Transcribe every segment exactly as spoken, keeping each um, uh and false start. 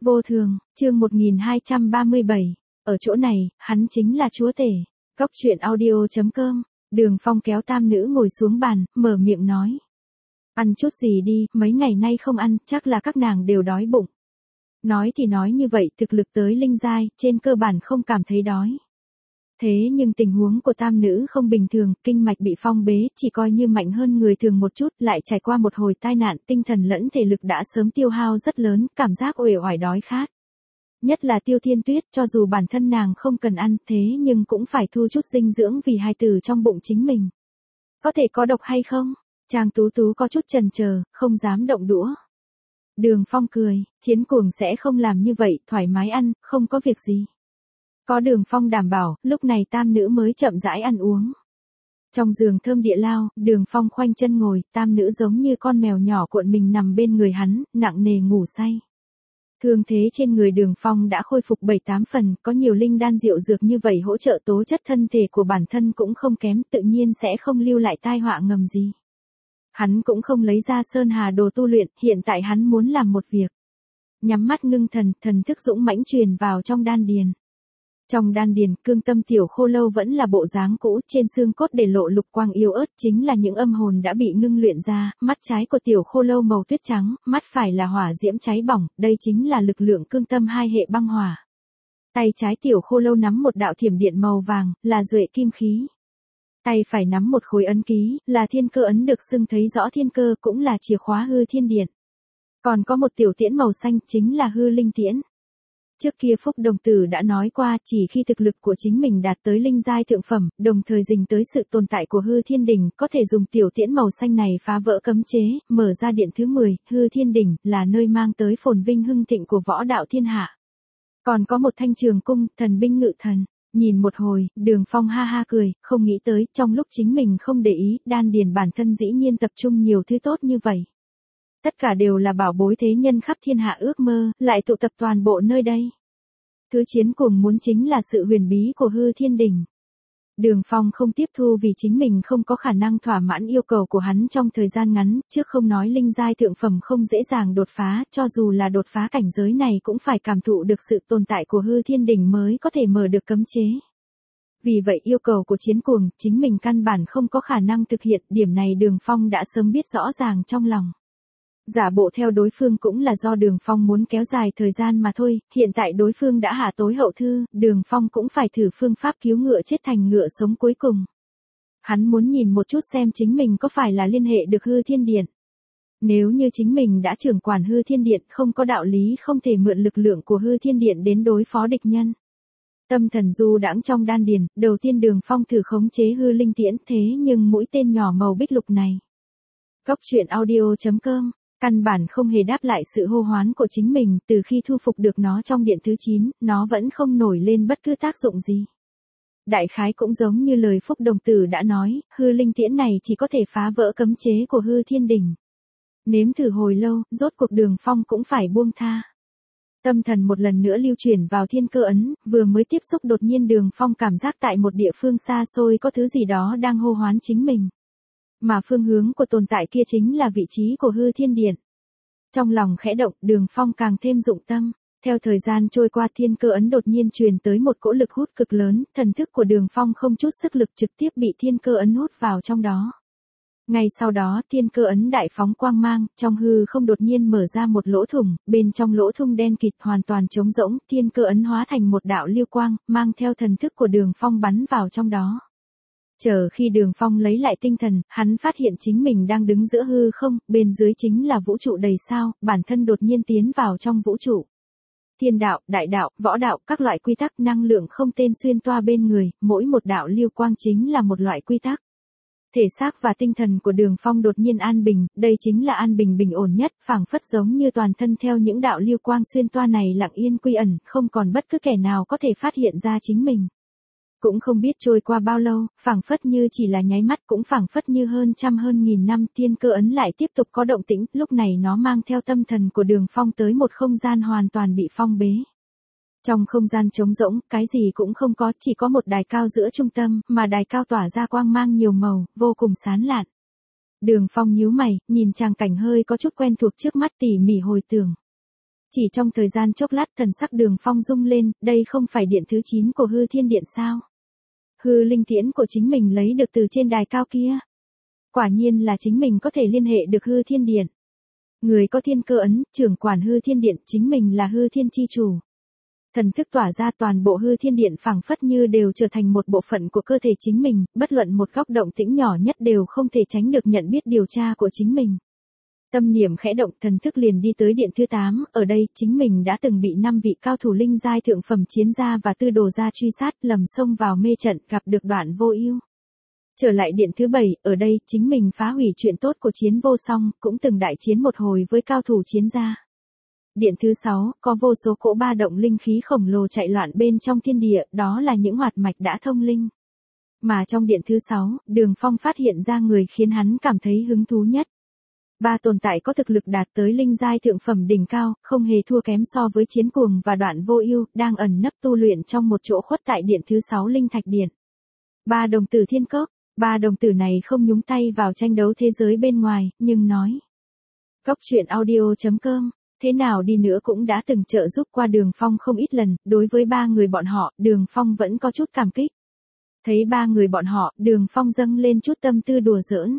Vô thường, chương một nghìn hai trăm ba mươi bảy. Ở chỗ này, hắn chính là chúa tể. Cóc truyện audio chấm com. Đường Phong kéo tam nữ ngồi xuống bàn, mở miệng nói. Ăn chút gì đi, mấy ngày nay không ăn, chắc là các nàng đều đói bụng. Nói thì nói như vậy, thực lực tới linh giai, trên cơ bản không cảm thấy đói. Thế nhưng tình huống của tam nữ không bình thường, kinh mạch bị phong bế, chỉ coi như mạnh hơn người thường một chút, lại trải qua một hồi tai nạn, tinh thần lẫn thể lực đã sớm tiêu hao rất lớn, cảm giác uể oải đói khát. Nhất là Tiêu Thiên Tuyết, cho dù bản thân nàng không cần ăn, thế nhưng cũng phải thu chút dinh dưỡng vì hài tử trong bụng chính mình. Có thể có độc hay không? Trang Tú Tú có chút chần chờ, không dám động đũa. Đường Phong cười, Chiến Cuồng sẽ không làm như vậy, thoải mái ăn, không có việc gì. Có Đường Phong đảm bảo, lúc này tam nữ mới chậm rãi ăn uống. Trong giường thơm địa lao, Đường Phong khoanh chân ngồi, tam nữ giống như con mèo nhỏ cuộn mình nằm bên người hắn, nặng nề ngủ say. Thương thế trên người Đường Phong đã khôi phục bảy tám phần, có nhiều linh đan diệu dược như vậy hỗ trợ tố chất thân thể của bản thân cũng không kém, tự nhiên sẽ không lưu lại tai họa ngầm gì. Hắn cũng không lấy ra sơn hà đồ tu luyện, hiện tại hắn muốn làm một việc. Nhắm mắt ngưng thần, thần thức dũng mãnh truyền vào trong đan điền. Trong đan điền, cương tâm tiểu khô lâu vẫn là bộ dáng cũ, trên xương cốt để lộ lục quang yếu ớt chính là những âm hồn đã bị ngưng luyện ra, mắt trái của tiểu khô lâu màu tuyết trắng, mắt phải là hỏa diễm cháy bỏng, đây chính là lực lượng cương tâm hai hệ băng hỏa. Tay trái tiểu khô lâu nắm một đạo thiểm điện màu vàng, là duệ kim khí. Tay phải nắm một khối ấn ký, là thiên cơ ấn được xưng thấy rõ thiên cơ, cũng là chìa khóa hư thiên điện. Còn có một tiểu tiễn màu xanh, chính là hư linh tiễn. Trước kia Phúc Đồng Tử đã nói qua, chỉ khi thực lực của chính mình đạt tới linh giai thượng phẩm, đồng thời dình tới sự tồn tại của hư thiên đỉnh, có thể dùng tiểu tiễn màu xanh này phá vỡ cấm chế, mở ra điện thứ mười, hư thiên đỉnh, là nơi mang tới phồn vinh hưng thịnh của võ đạo thiên hạ. Còn có một thanh trường cung, thần binh ngự thần. Nhìn một hồi, Đường Phong ha ha cười, không nghĩ tới, trong lúc chính mình không để ý, đan điền bản thân dĩ nhiên tập trung nhiều thứ tốt như vậy. Tất cả đều là bảo bối thế nhân khắp thiên hạ ước mơ, lại tụ tập toàn bộ nơi đây. Thứ Chiến Cuồng muốn chính là sự huyền bí của hư thiên đỉnh. Đường Phong không tiếp thu vì chính mình không có khả năng thỏa mãn yêu cầu của hắn trong thời gian ngắn, trước không nói linh giai thượng phẩm không dễ dàng đột phá, cho dù là đột phá cảnh giới này cũng phải cảm thụ được sự tồn tại của hư thiên đỉnh mới có thể mở được cấm chế. Vì vậy yêu cầu của Chiến Cuồng, chính mình căn bản không có khả năng thực hiện, điểm này Đường Phong đã sớm biết rõ ràng trong lòng. Giả bộ theo đối phương cũng là do Đường Phong muốn kéo dài thời gian mà thôi, hiện tại đối phương đã hạ tối hậu thư, Đường Phong cũng phải thử phương pháp cứu ngựa chết thành ngựa sống cuối cùng. Hắn muốn nhìn một chút xem chính mình có phải là liên hệ được hư thiên điện. Nếu như chính mình đã trưởng quản hư thiên điện, không có đạo lý không thể mượn lực lượng của hư thiên điện đến đối phó địch nhân. Tâm thần du đãng trong đan điền, đầu tiên Đường Phong thử khống chế hư linh tiễn, thế nhưng mũi tên nhỏ màu bích lục này. Cóc truyện audio chấm com. Căn bản không hề đáp lại sự hô hoán của chính mình, từ khi thu phục được nó trong điện thứ chín, nó vẫn không nổi lên bất cứ tác dụng gì. Đại khái cũng giống như lời Phúc Đồng Tử đã nói, hư linh tiễn này chỉ có thể phá vỡ cấm chế của hư thiên đỉnh. Nếm thử hồi lâu, rốt cuộc Đường Phong cũng phải buông tha. Tâm thần một lần nữa lưu chuyển vào thiên cơ ấn, vừa mới tiếp xúc đột nhiên Đường Phong cảm giác tại một địa phương xa xôi có thứ gì đó đang hô hoán chính mình. Mà phương hướng của tồn tại kia chính là vị trí của hư thiên điện. Trong lòng khẽ động, Đường Phong càng thêm dụng tâm. Theo thời gian trôi qua thiên cơ ấn đột nhiên truyền tới một cỗ lực hút cực lớn, thần thức của Đường Phong không chút sức lực trực tiếp bị thiên cơ ấn hút vào trong đó. Ngay sau đó thiên cơ ấn đại phóng quang mang, trong hư không đột nhiên mở ra một lỗ thủng, bên trong lỗ thủng đen kịt hoàn toàn trống rỗng, thiên cơ ấn hóa thành một đạo lưu quang, mang theo thần thức của Đường Phong bắn vào trong đó. Chờ khi Đường Phong lấy lại tinh thần, hắn phát hiện chính mình đang đứng giữa hư không, bên dưới chính là vũ trụ đầy sao, bản thân đột nhiên tiến vào trong vũ trụ. Thiên đạo, đại đạo, võ đạo, các loại quy tắc năng lượng không tên xuyên toa bên người, mỗi một đạo lưu quang chính là một loại quy tắc. Thể xác và tinh thần của Đường Phong đột nhiên an bình, đây chính là an bình bình ổn nhất, phảng phất giống như toàn thân theo những đạo lưu quang xuyên toa này lặng yên quy ẩn, không còn bất cứ kẻ nào có thể phát hiện ra chính mình. Cũng không biết trôi qua bao lâu, phảng phất như chỉ là nháy mắt, cũng phảng phất như hơn trăm hơn nghìn năm, thiên cơ ấn lại tiếp tục có động tĩnh, lúc này nó mang theo tâm thần của Đường Phong tới một không gian hoàn toàn bị phong bế. Trong không gian trống rỗng, cái gì cũng không có, chỉ có một đài cao giữa trung tâm, mà đài cao tỏa ra quang mang nhiều màu, vô cùng sáng lạn. Đường Phong nhíu mày, nhìn tràng cảnh hơi có chút quen thuộc trước mắt tỉ mỉ hồi tưởng. Chỉ trong thời gian chốc lát thần sắc Đường Phong rung lên, đây không phải điện thứ chín của hư thiên điện sao? Hư linh tiễn của chính mình lấy được từ trên đài cao kia. Quả nhiên là chính mình có thể liên hệ được hư thiên điện. Người có thiên cơ ấn, trưởng quản hư thiên điện, chính mình là hư thiên chi chủ. Thần thức tỏa ra toàn bộ hư thiên điện phảng phất như đều trở thành một bộ phận của cơ thể chính mình, bất luận một góc động tĩnh nhỏ nhất đều không thể tránh được nhận biết điều tra của chính mình. Tâm niệm khẽ động, thần thức liền đi tới điện thứ tám, ở đây chính mình đã từng bị năm vị cao thủ linh giai thượng phẩm chiến gia và tư đồ gia truy sát, lầm xông vào mê trận, gặp được Đoạn Vô Ưu. Trở lại điện thứ bảy, ở đây chính mình phá hủy chuyện tốt của Chiến Vô Song, cũng từng đại chiến một hồi với cao thủ chiến gia. Điện thứ sáu, có vô số cỗ ba động linh khí khổng lồ chạy loạn bên trong thiên địa, đó là những hoạt mạch đã thông linh. Mà trong điện thứ sáu, Đường Phong phát hiện ra người khiến hắn cảm thấy hứng thú nhất. Ba tồn tại có thực lực đạt tới linh giai thượng phẩm đỉnh cao, không hề thua kém so với Chiến Cuồng và Đoạn Vô Ưu, đang ẩn nấp tu luyện trong một chỗ khuất tại điện thứ sáu Linh Thạch Điện. Ba đồng tử thiên cốc, ba đồng tử này không nhúng tay vào tranh đấu thế giới bên ngoài, nhưng nói. Cốc truyện audio chấm com, thế nào đi nữa cũng đã từng trợ giúp qua Đường Phong không ít lần, đối với ba người bọn họ, Đường Phong vẫn có chút cảm kích. Thấy ba người bọn họ, Đường Phong dâng lên chút tâm tư đùa giỡn.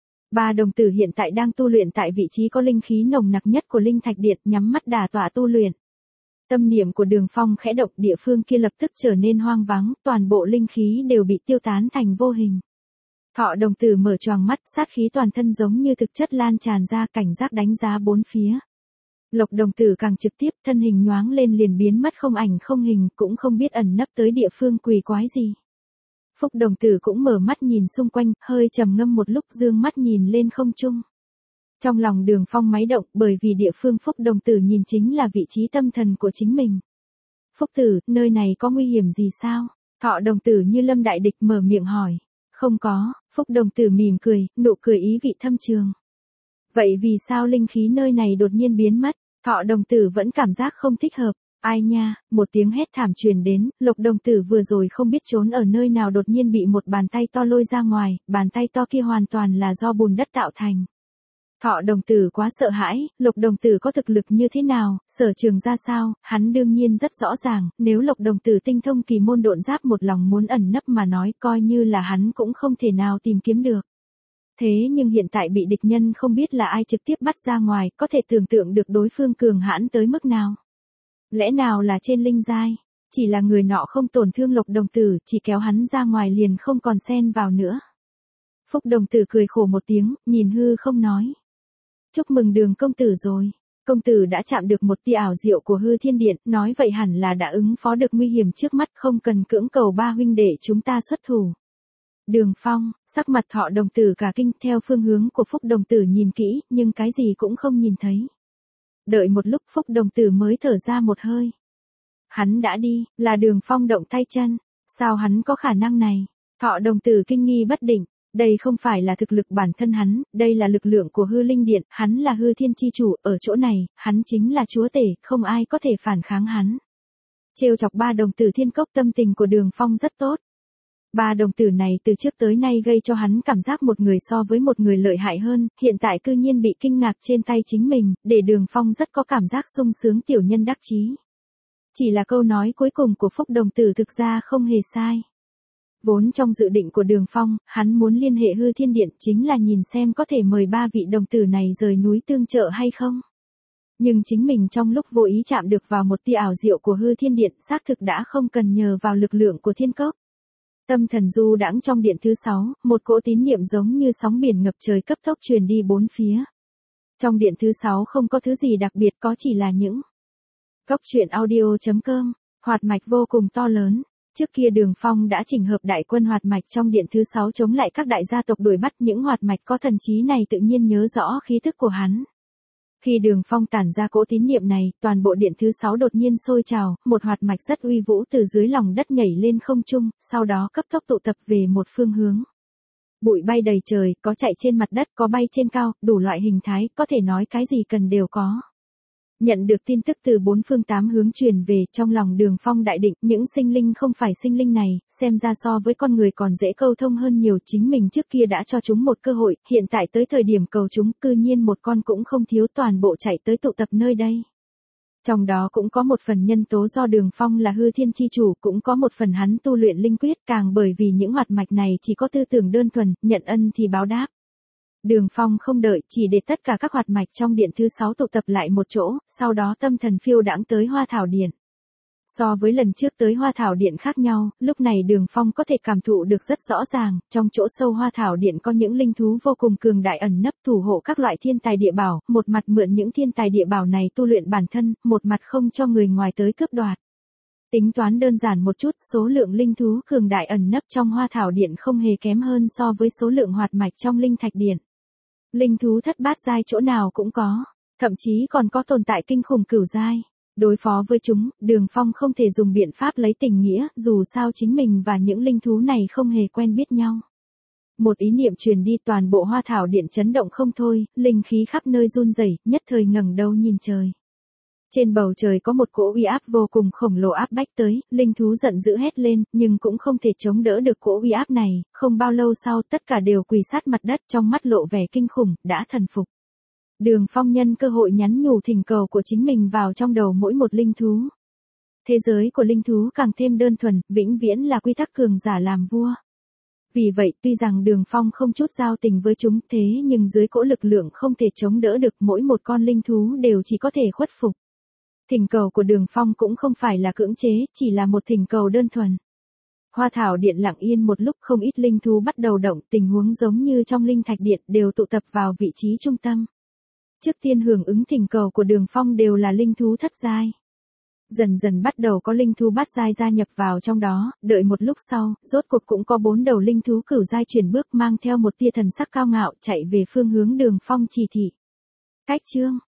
Ba đồng tử hiện tại đang tu luyện tại vị trí có linh khí nồng nặc nhất của Linh Thạch Điện, nhắm mắt đả tọa tu luyện. Tâm niệm của Đường Phong khẽ động, địa phương kia lập tức trở nên hoang vắng, toàn bộ linh khí đều bị tiêu tán thành vô hình. Thọ đồng tử mở choàng mắt, sát khí toàn thân giống như thực chất lan tràn ra, cảnh giác đánh giá bốn phía. Lộc đồng tử càng trực tiếp, thân hình nhoáng lên liền biến mất không ảnh không hình, cũng không biết ẩn nấp tới địa phương quỷ quái gì. Phúc đồng tử cũng mở mắt nhìn xung quanh, hơi trầm ngâm một lúc, dương mắt nhìn lên không trung. Trong lòng Đường Phong máy động, bởi vì địa phương Phúc đồng tử nhìn chính là vị trí tâm thần của chính mình. Phúc tử, nơi này có nguy hiểm gì sao? Thọ đồng tử như lâm đại địch mở miệng hỏi. Không có, Phúc đồng tử mỉm cười, nụ cười ý vị thâm trường. Vậy vì sao linh khí nơi này đột nhiên biến mất? Thọ đồng tử vẫn cảm giác không thích hợp. Ai nha, một tiếng hét thảm truyền đến, Lộc đồng tử vừa rồi không biết trốn ở nơi nào đột nhiên bị một bàn tay to lôi ra ngoài, bàn tay to kia hoàn toàn là do bùn đất tạo thành. Thọ đồng tử quá sợ hãi, Lộc đồng tử có thực lực như thế nào, sở trường ra sao, hắn đương nhiên rất rõ ràng, nếu Lộc đồng tử tinh thông kỳ môn độn giáp một lòng muốn ẩn nấp mà nói, coi như là hắn cũng không thể nào tìm kiếm được. Thế nhưng hiện tại bị địch nhân không biết là ai trực tiếp bắt ra ngoài, có thể tưởng tượng được đối phương cường hãn tới mức nào. Lẽ nào là trên linh giai, chỉ là người nọ không tổn thương Lộc đồng tử, chỉ kéo hắn ra ngoài liền không còn xen vào nữa. Phúc đồng tử cười khổ một tiếng, nhìn hư không nói. Chúc mừng Đường công tử rồi. Công tử đã chạm được một tia ảo diệu của hư thiên điện, nói vậy hẳn là đã ứng phó được nguy hiểm trước mắt, không cần cưỡng cầu ba huynh đệ chúng ta xuất thủ. Đường Phong, sắc mặt Thọ đồng tử cả kinh, theo phương hướng của Phúc đồng tử nhìn kỹ, nhưng cái gì cũng không nhìn thấy. Đợi một lúc Phúc đồng tử mới thở ra một hơi. Hắn đã đi, là Đường Phong động tay chân, sao hắn có khả năng này? Thọ đồng tử kinh nghi bất định. Đây không phải là thực lực bản thân hắn, đây là lực lượng của hư linh điện, hắn là hư thiên chi chủ, ở chỗ này, hắn chính là chúa tể, không ai có thể phản kháng hắn. Trêu chọc ba đồng tử thiên cốc, tâm tình của Đường Phong rất tốt. Ba đồng tử này từ trước tới nay gây cho hắn cảm giác một người so với một người lợi hại hơn, hiện tại cư nhiên bị kinh ngạc trên tay chính mình, để Đường Phong rất có cảm giác sung sướng, tiểu nhân đắc chí. Chỉ là câu nói cuối cùng của Phúc đồng tử thực ra không hề sai. Vốn trong dự định của Đường Phong, hắn muốn liên hệ hư thiên điện chính là nhìn xem có thể mời ba vị đồng tử này rời núi tương trợ hay không. Nhưng chính mình trong lúc vô ý chạm được vào một tia ảo diệu của hư thiên điện, xác thực đã không cần nhờ vào lực lượng của thiên cốc. Tâm thần du đãng trong điện thứ sáu, một cỗ tín niệm giống như sóng biển ngập trời cấp tốc truyền đi bốn phía. Trong điện thứ sáu không có thứ gì đặc biệt, có chỉ là những cốc truyện audio chấm com, hoạt mạch vô cùng to lớn. Trước kia Đường Phong đã chỉnh hợp đại quân hoạt mạch trong điện thứ sáu chống lại các đại gia tộc đuổi bắt, những hoạt mạch có thần trí này tự nhiên nhớ rõ khí thức của hắn. Khi Đường Phong tản ra cỗ tín niệm này, toàn bộ điện thứ sáu đột nhiên sôi trào, một hoạt mạch rất uy vũ từ dưới lòng đất nhảy lên không trung, sau đó cấp tốc tụ tập về một phương hướng. Bụi bay đầy trời, có chạy trên mặt đất, có bay trên cao, đủ loại hình thái, có thể nói cái gì cần đều có. Nhận được tin tức từ bốn phương tám hướng truyền về, trong lòng Đường Phong đại định, những sinh linh không phải sinh linh này, xem ra so với con người còn dễ câu thông hơn nhiều, chính mình trước kia đã cho chúng một cơ hội, hiện tại tới thời điểm cầu chúng, cư nhiên một con cũng không thiếu, toàn bộ chạy tới tụ tập nơi đây. Trong đó cũng có một phần nhân tố do Đường Phong là hư thiên chi chủ, cũng có một phần hắn tu luyện linh quyết, càng bởi vì những hoạt mạch này chỉ có tư tưởng đơn thuần, nhận ân thì báo đáp. Đường Phong không đợi, chỉ để tất cả các hoạt mạch trong điện thứ sáu tụ tập lại một chỗ, sau đó tâm thần phiêu đãng tới Hoa Thảo Điện. So với lần trước tới Hoa Thảo Điện khác nhau, lúc này Đường Phong có thể cảm thụ được rất rõ ràng, trong chỗ sâu Hoa Thảo Điện có những linh thú vô cùng cường đại ẩn nấp thủ hộ các loại thiên tài địa bảo, một mặt mượn những thiên tài địa bảo này tu luyện bản thân, một mặt không cho người ngoài tới cướp đoạt. Tính toán đơn giản một chút, số lượng linh thú cường đại ẩn nấp trong Hoa Thảo Điện không hề kém hơn so với số lượng hoạt mạch trong Linh Thạch Điện. Linh thú thất bát giai chỗ nào cũng có, thậm chí còn có tồn tại kinh khủng cửu giai. Đối phó với chúng, Đường Phong không thể dùng biện pháp lấy tình nghĩa, dù sao chính mình và những linh thú này không hề quen biết nhau. Một ý niệm truyền đi, toàn bộ Hoa Thảo Điện chấn động không thôi, linh khí khắp nơi run rẩy, nhất thời ngẩng đầu nhìn trời. Trên bầu trời có một cỗ uy áp vô cùng khổng lồ áp bách tới, linh thú giận dữ hét lên, nhưng cũng không thể chống đỡ được cỗ uy áp này, không bao lâu sau tất cả đều quỳ sát mặt đất, trong mắt lộ vẻ kinh khủng, đã thần phục. Đường Phong nhân cơ hội nhắn nhủ thỉnh cầu của chính mình vào trong đầu mỗi một linh thú. Thế giới của linh thú càng thêm đơn thuần, vĩnh viễn là quy tắc cường giả làm vua. Vì vậy, tuy rằng Đường Phong không chút giao tình với chúng, thế nhưng dưới cỗ lực lượng không thể chống đỡ được, mỗi một con linh thú đều chỉ có thể khuất phục. Thỉnh cầu của Đường Phong cũng không phải là cưỡng chế, chỉ là một thỉnh cầu đơn thuần. Hoa Thảo Điện lặng yên một lúc, không ít linh thú bắt đầu động, tình huống giống như trong Linh Thạch Điện, đều tụ tập vào vị trí trung tâm. Trước tiên hưởng ứng thỉnh cầu của Đường Phong đều là linh thú thất giai. Dần dần bắt đầu có linh thú bát giai gia nhập vào trong đó, đợi một lúc sau, rốt cuộc cũng có bốn đầu linh thú cửu giai chuyển bước mang theo một tia thần sắc cao ngạo chạy về phương hướng Đường Phong chỉ thị. Cách chương